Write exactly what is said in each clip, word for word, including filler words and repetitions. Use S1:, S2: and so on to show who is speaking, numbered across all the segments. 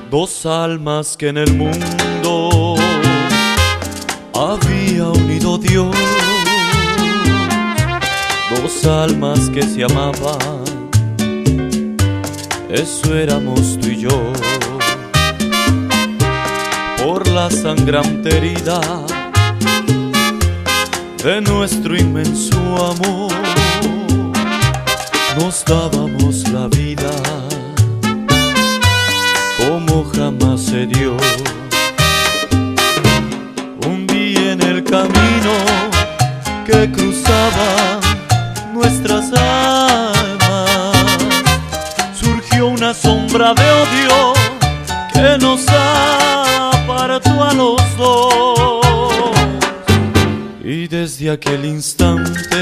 S1: Dos almas que en el mundo había unido Dios, dos almas que se amaban, eso éramos tú y yo. Por la sangrante herida de nuestro inmenso amor, nos dábamos la vida como jamás se dio. Un día en el camino que cruzaba nuestras almas, surgió una sombra de odio que nos apartó a los dos. Y desde aquel instante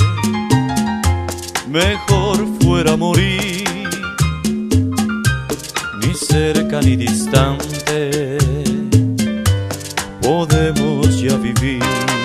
S1: mejor fuera morir, ni cerca ni distante podemos ya vivir.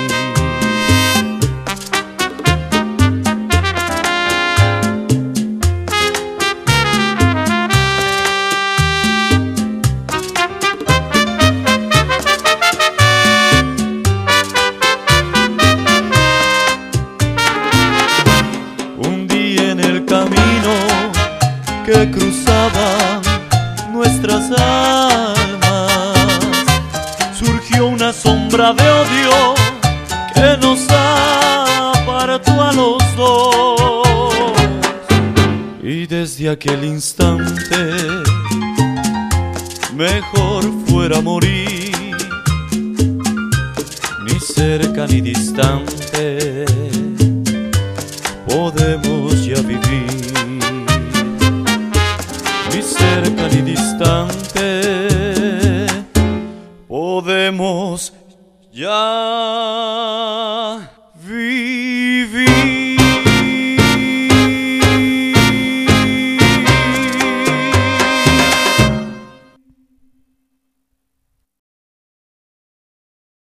S1: Un día en el camino que cruzaba nuestras almas, surgió una sombra de odio que nos apartó a los dos. Y desde aquel instante mejor fuera morir, ni cerca ni distante podemos ya vivir.